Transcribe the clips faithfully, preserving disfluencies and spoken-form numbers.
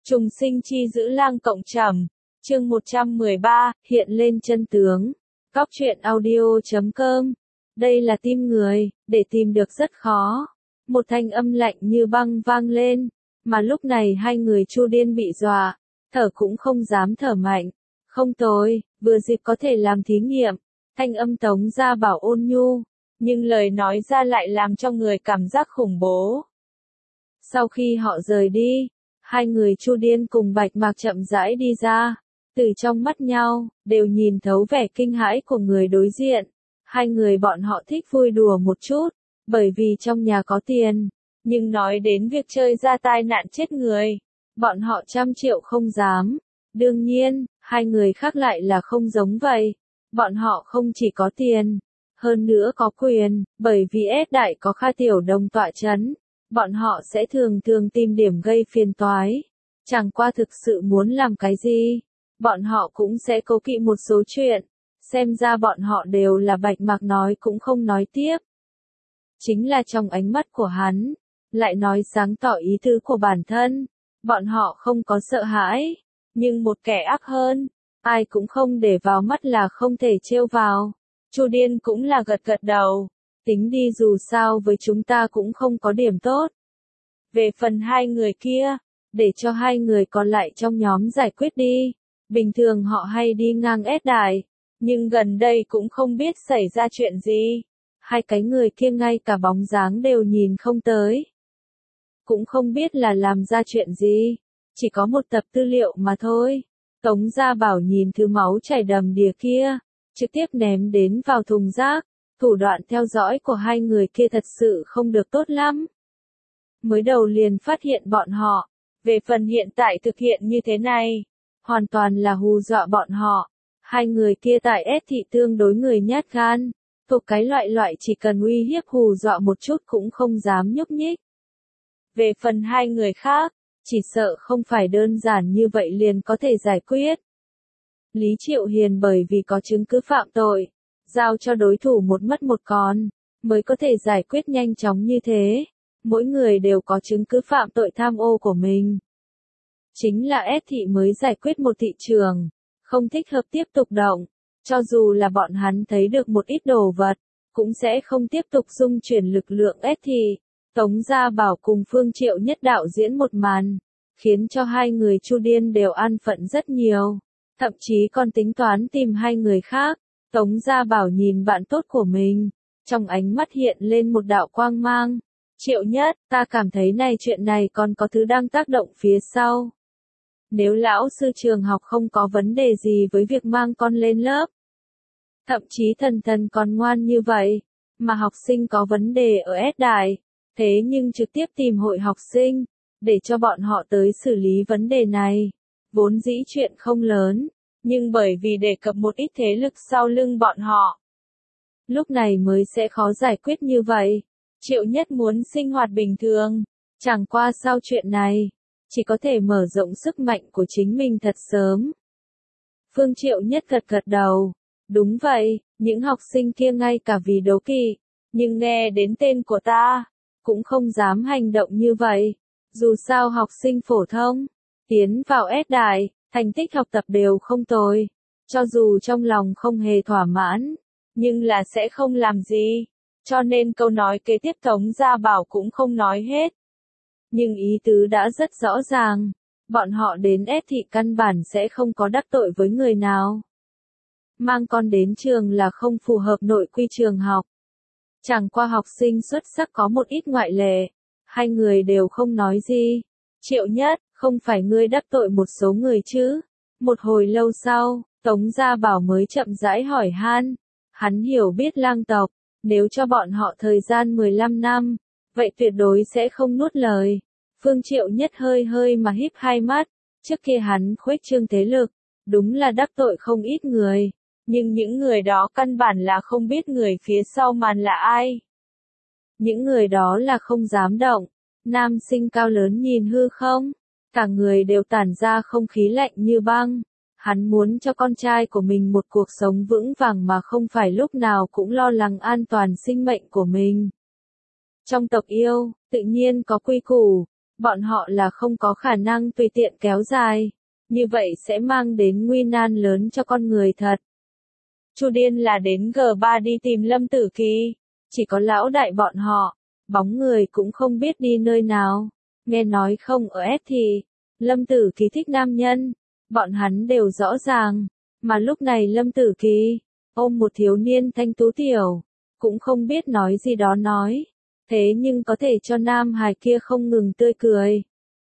Trùng sinh chi giữ lang cộng trầm, chương một trăm mười ba, hiện lên chân tướng. Góc truyện audio chấm com. Đây là tim người, để tìm được rất khó. Một thanh âm lạnh như băng vang lên, mà lúc này hai người Chu Điên bị dọa, thở cũng không dám thở mạnh. Không tồi, vừa dịp có thể làm thí nghiệm. Thanh âm Tống Gia Bảo ôn nhu, nhưng lời nói ra lại làm cho người cảm giác khủng bố. Sau khi họ rời đi, hai người Chu Điên cùng Bạch Mạc chậm rãi đi ra, từ trong mắt nhau, đều nhìn thấu vẻ kinh hãi của người đối diện. Hai người bọn họ thích vui đùa một chút, bởi vì trong nhà có tiền, nhưng nói đến việc chơi ra tai nạn chết người, bọn họ trăm triệu không dám. Đương nhiên, hai người khác lại là không giống vậy. Bọn họ không chỉ có tiền, hơn nữa có quyền, bởi vì ép đại có Kha Tiểu Đồng tọa chấn. Bọn họ sẽ thường thường tìm điểm gây phiền toái. Chẳng qua thực sự muốn làm cái gì, bọn họ cũng sẽ cố kỵ một số chuyện. Xem ra bọn họ đều là Bạch Mạc nói cũng không nói tiếp. Chính là trong ánh mắt của hắn, lại nói sáng tỏ ý tứ của bản thân. Bọn họ không có sợ hãi, nhưng một kẻ ác hơn, ai cũng không để vào mắt là không thể trêu vào. Chu Điên cũng là gật gật đầu. Tính đi, dù sao với chúng ta cũng không có điểm tốt. Về phần hai người kia, để cho hai người còn lại trong nhóm giải quyết đi. Bình thường họ hay đi ngang ép đại, nhưng gần đây cũng không biết xảy ra chuyện gì. Hai cái người kia ngay cả bóng dáng đều nhìn không tới. Cũng không biết là làm ra chuyện gì, chỉ có một tập tư liệu mà thôi. Tống Gia Bảo nhìn thứ máu chảy đầm đìa kia, trực tiếp ném đến vào thùng rác. Thủ đoạn theo dõi của hai người kia thật sự không được tốt lắm. Mới đầu liền phát hiện bọn họ, về phần hiện tại thực hiện như thế này, hoàn toàn là hù dọa bọn họ. Hai người kia tại S thị tương đối người nhát gan, thuộc cái loại loại chỉ cần uy hiếp hù dọa một chút cũng không dám nhúc nhích. Về phần hai người khác, chỉ sợ không phải đơn giản như vậy liền có thể giải quyết. Lý Triệu Hiền bởi vì có chứng cứ phạm tội, giao cho đối thủ một mất một còn, mới có thể giải quyết nhanh chóng như thế. Mỗi người đều có chứng cứ phạm tội tham ô của mình. Chính là S thị mới giải quyết một thị trường, không thích hợp tiếp tục động. Cho dù là bọn hắn thấy được một ít đồ vật, cũng sẽ không tiếp tục dung chuyển lực lượng S thị. Tống Gia Bảo cùng Phương Triệu Nhất đạo diễn một màn, khiến cho hai người Chu Điên đều an phận rất nhiều. Thậm chí còn tính toán tìm hai người khác. Tống Gia Bảo nhìn bạn tốt của mình, trong ánh mắt hiện lên một đạo quang mang. Triệu Nhất, ta cảm thấy này chuyện này còn có thứ đang tác động phía sau. Nếu lão sư trường học không có vấn đề gì với việc mang con lên lớp, thậm chí Thần Thần còn ngoan như vậy, mà học sinh có vấn đề ở S đại, thế nhưng trực tiếp tìm hội học sinh, để cho bọn họ tới xử lý vấn đề này. Vốn dĩ chuyện không lớn, nhưng bởi vì đề cập một ít thế lực sau lưng bọn họ, lúc này mới sẽ khó giải quyết như vậy. Triệu Nhất muốn sinh hoạt bình thường, chẳng qua sau chuyện này, chỉ có thể mở rộng sức mạnh của chính mình thật sớm. Phương Triệu Nhất gật gật đầu, đúng vậy, những học sinh kia ngay cả vì đố kỵ, nhưng nghe đến tên của ta, cũng không dám hành động như vậy. Dù sao học sinh phổ thông, tiến vào S đại, thành tích học tập đều không tồi, cho dù trong lòng không hề thỏa mãn, nhưng là sẽ không làm gì, cho nên câu nói kế tiếp Tống Gia Bảo cũng không nói hết. Nhưng ý tứ đã rất rõ ràng, bọn họ đến S thị căn bản sẽ không có đắc tội với người nào. Mang con đến trường là không phù hợp nội quy trường học. Chẳng qua học sinh xuất sắc có một ít ngoại lệ, hai người đều không nói gì. Triệu Nhất, không phải ngươi đắc tội một số người chứ? Một hồi lâu sau, Tống Gia Bảo mới chậm rãi hỏi han. Hắn hiểu biết lang tộc, nếu cho bọn họ thời gian mười lăm năm, vậy tuyệt đối sẽ không nuốt lời. Phương Triệu Nhất hơi hơi mà híp hai mắt, trước kia hắn khuếch trương thế lực, đúng là đắc tội không ít người, nhưng những người đó căn bản là không biết người phía sau màn là ai. Những người đó là không dám động. Nam sinh cao lớn nhìn hư không, cả người đều tản ra không khí lạnh như băng. Hắn muốn cho con trai của mình một cuộc sống vững vàng mà không phải lúc nào cũng lo lắng an toàn sinh mệnh của mình. Trong tộc yêu, tự nhiên có quy củ, bọn họ là không có khả năng tùy tiện kéo dài, như vậy sẽ mang đến nguy nan lớn cho con người thật. Chu Điên là đến G ba đi tìm Lâm Tử Kỳ, chỉ có lão đại bọn họ, bóng người cũng không biết đi nơi nào, nghe nói không ở S thì, Lâm Tử Kỳ thích nam nhân, bọn hắn đều rõ ràng, mà lúc này Lâm Tử Kỳ, ôm một thiếu niên thanh tú tiểu, cũng không biết nói gì đó nói, thế nhưng có thể cho nam hài kia không ngừng tươi cười.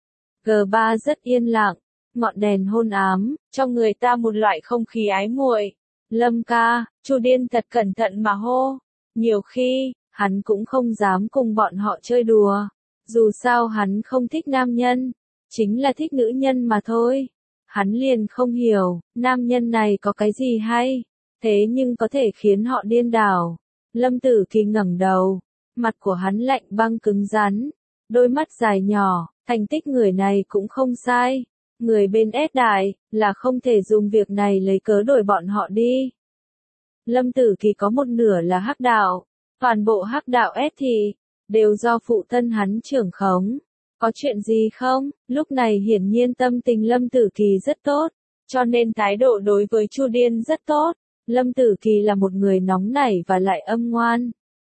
G ba rất yên lặng, ngọn đèn hôn ám, cho người ta một loại không khí ái muội. Lâm ca, Chu Điên thật cẩn thận mà hô, nhiều khi, hắn cũng không dám cùng bọn họ chơi đùa, dù sao hắn không thích nam nhân, chính là thích nữ nhân mà thôi. Hắn liền không hiểu, nam nhân này có cái gì hay, thế nhưng có thể khiến họ điên đảo. Lâm Tử Kỳ ngẩng đầu, mặt của hắn lạnh băng cứng rắn, đôi mắt dài nhỏ, thành tích người này cũng không sai. Người bên S đại, là không thể dùng việc này lấy cớ đổi bọn họ đi. Lâm Tử Kỳ có một nửa là hắc đạo, toàn bộ hắc đạo S thì, đều do phụ thân hắn trưởng khống. Có chuyện gì không? Lúc này hiển nhiên tâm tình Lâm Tử Kỳ rất tốt, cho nên thái độ đối với Chu Điên rất tốt. Lâm Tử Kỳ là một người nóng nảy và lại âm ngoan.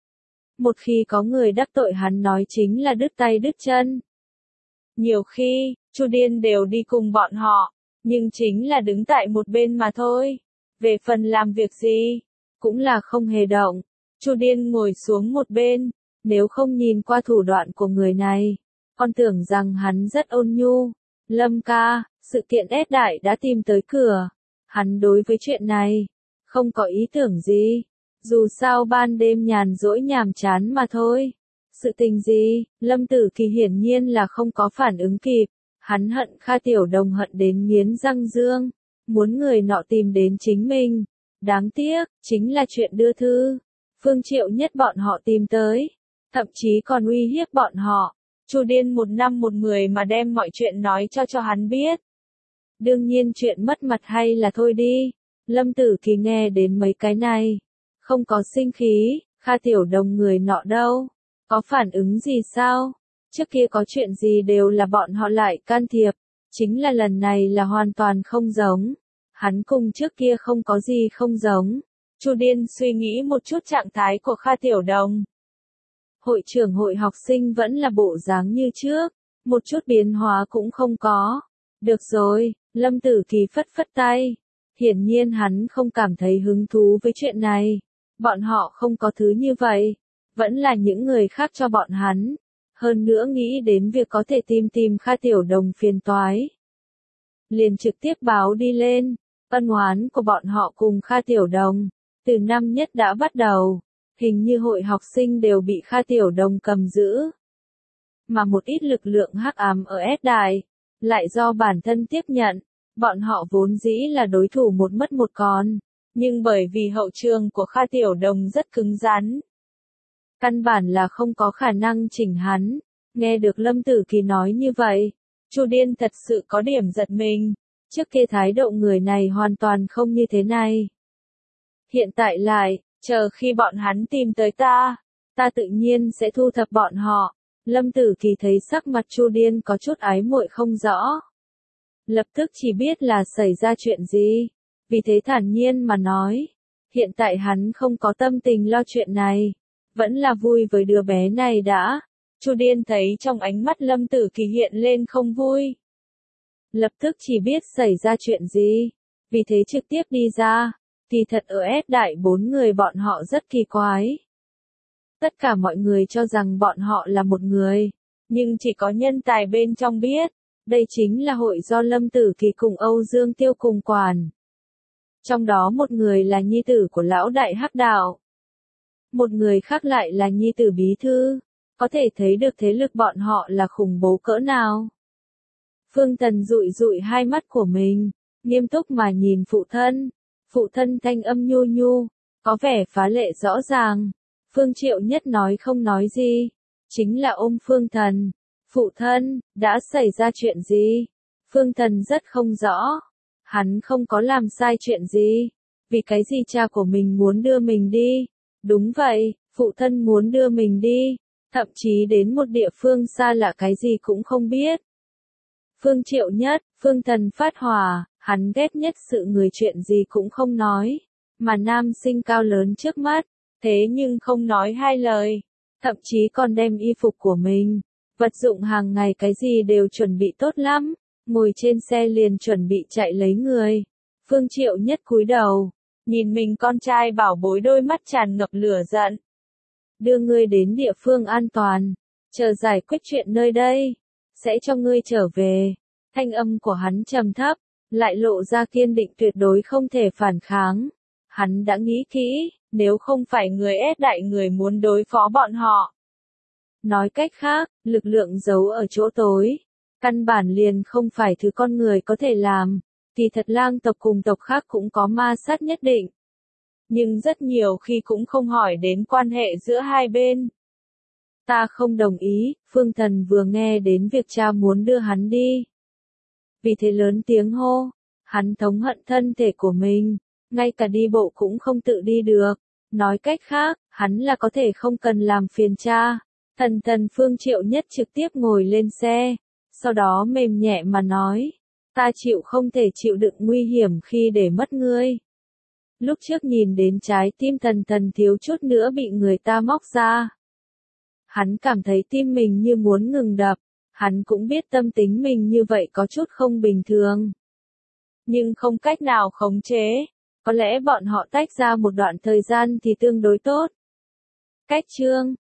Một khi có người đắc tội hắn nói chính là đứt tay đứt chân. Nhiều khi, Chu Điên đều đi cùng bọn họ, nhưng chính là đứng tại một bên mà thôi. Về phần làm việc gì, cũng là không hề động. Chu Điên ngồi xuống một bên, nếu không nhìn qua thủ đoạn của người này, con tưởng rằng hắn rất ôn nhu. Lâm ca, sự kiện S đại đã tìm tới cửa. Hắn đối với chuyện này, không có ý tưởng gì. Dù sao ban đêm nhàn rỗi nhàm chán mà thôi. Sự tình gì? Lâm Tử Kỳ hiển nhiên là không có phản ứng kịp. Hắn hận Kha Tiểu Đồng hận đến nghiến răng dương. Muốn người nọ tìm đến chính mình. Đáng tiếc, chính là chuyện đưa thư. Phương Triệu Nhất bọn họ tìm tới. Thậm chí còn uy hiếp bọn họ. Chu Điên một năm một mười mà đem mọi chuyện nói cho cho hắn biết. Đương nhiên chuyện mất mặt hay là thôi đi. Lâm Tử Kỳ nghe đến mấy cái này. Không có sinh khí, Kha Tiểu Đồng người nọ đâu. Có phản ứng gì sao? Trước kia có chuyện gì đều là bọn họ lại can thiệp. Chính là lần này là hoàn toàn không giống. Hắn cùng trước kia không có gì không giống. Chu Điên suy nghĩ một chút trạng thái của Kha Tiểu Đồng. Hội trưởng hội học sinh vẫn là bộ dáng như trước. Một chút biến hóa cũng không có. Được rồi, Lâm Tử Kỳ phất phất tay. Hiển nhiên hắn không cảm thấy hứng thú với chuyện này. Bọn họ không có thứ như vậy. Vẫn là những người khác cho bọn hắn. Hơn nữa nghĩ đến việc có thể tìm tìm Kha Tiểu Đồng phiền toái. Liền trực tiếp báo đi lên. Ân oán của bọn họ cùng Kha Tiểu Đồng. Từ năm nhất đã bắt đầu. Hình như hội học sinh đều bị Kha Tiểu Đồng cầm giữ. Mà một ít lực lượng hắc ám ở S đại. Lại do bản thân tiếp nhận. Bọn họ vốn dĩ là đối thủ một mất một còn. Nhưng bởi vì hậu trường của Kha Tiểu Đồng rất cứng rắn. Căn bản là không có khả năng chỉnh hắn. Nghe được Lâm Tử Kỳ nói như vậy. Chu Điên thật sự có điểm giật mình. Trước kia thái độ người này hoàn toàn không như thế này. Hiện tại lại, chờ khi bọn hắn tìm tới ta. Ta tự nhiên sẽ thu thập bọn họ. Lâm Tử Kỳ thấy sắc mặt Chu Điên có chút ái muội không rõ. Lập tức chỉ biết là xảy ra chuyện gì. Vì thế thản nhiên mà nói. Hiện tại hắn không có tâm tình lo chuyện này. Vẫn là vui với đứa bé này đã. Chu Điên thấy trong ánh mắt Lâm Tử Kỳ hiện lên không vui. Lập tức chỉ biết xảy ra chuyện gì. Vì thế trực tiếp đi ra. Kỳ thật ở S đại bốn người bọn họ rất kỳ quái. Tất cả mọi người cho rằng bọn họ là một người. Nhưng chỉ có nhân tài bên trong biết. Đây chính là hội do Lâm Tử Kỳ cùng Âu Dương Tiêu cùng quản. Trong đó một người là nhi tử của lão đại hắc đạo. Một người khác lại là nhi tử bí thư. Có thể thấy được thế lực bọn họ là khủng bố cỡ nào. Phương Tần dụi dụi hai mắt của mình. Nghiêm túc mà nhìn phụ thân. Phụ thân thanh âm nhu nhu. Có vẻ phá lệ rõ ràng. Phương Triệu Nhất nói không nói gì. Chính là ôm Phương Thần. Phụ thân, đã xảy ra chuyện gì? Phương Thần rất không rõ. Hắn không có làm sai chuyện gì. Vì cái gì cha của mình muốn đưa mình đi? Đúng vậy, phụ thân muốn đưa mình đi. thậm chí đến một địa phương xa lạ cái gì cũng không biết. Phương Triệu Nhất, Phương Thần phát hỏa, hắn ghét nhất sự người chuyện gì cũng không nói, mà nam sinh cao lớn trước mắt, thế nhưng không nói hai lời, thậm chí còn đem y phục của mình, vật dụng hàng ngày cái gì đều chuẩn bị tốt lắm, ngồi trên xe liền chuẩn bị chạy lấy người. Phương Triệu Nhất cúi đầu, nhìn mình con trai bảo bối đôi mắt tràn ngập lửa giận. Đưa ngươi đến địa phương an toàn, chờ giải quyết chuyện nơi đây, sẽ cho ngươi trở về. Thanh âm của hắn trầm thấp, lại lộ ra kiên định tuyệt đối không thể phản kháng. Hắn đã nghĩ kỹ, nếu không phải người ép đại người muốn đối phó bọn họ. Nói cách khác, lực lượng giấu ở chỗ tối, căn bản liền không phải thứ con người có thể làm. Thì thật lang tộc cùng tộc khác cũng có ma sát nhất định. Nhưng rất nhiều khi cũng không hỏi đến quan hệ giữa hai bên. Ta không đồng ý, Phương Thần vừa nghe đến việc cha muốn đưa hắn đi. Vì thế lớn tiếng hô, hắn thống hận thân thể của mình, ngay cả đi bộ cũng không tự đi được. Nói cách khác, hắn là có thể không cần làm phiền cha. Thần thần Phương Triệu Nhất trực tiếp ngồi lên xe, sau đó mềm nhẹ mà nói, ta chịu không thể chịu đựng nguy hiểm khi để mất ngươi. Lúc trước nhìn đến trái tim thần thần thiếu chút nữa bị người ta móc ra. Hắn cảm thấy tim mình như muốn ngừng đập, hắn cũng biết tâm tính mình như vậy có chút không bình thường. Nhưng không cách nào khống chế, có lẽ bọn họ tách ra một đoạn thời gian thì tương đối tốt. Cách chương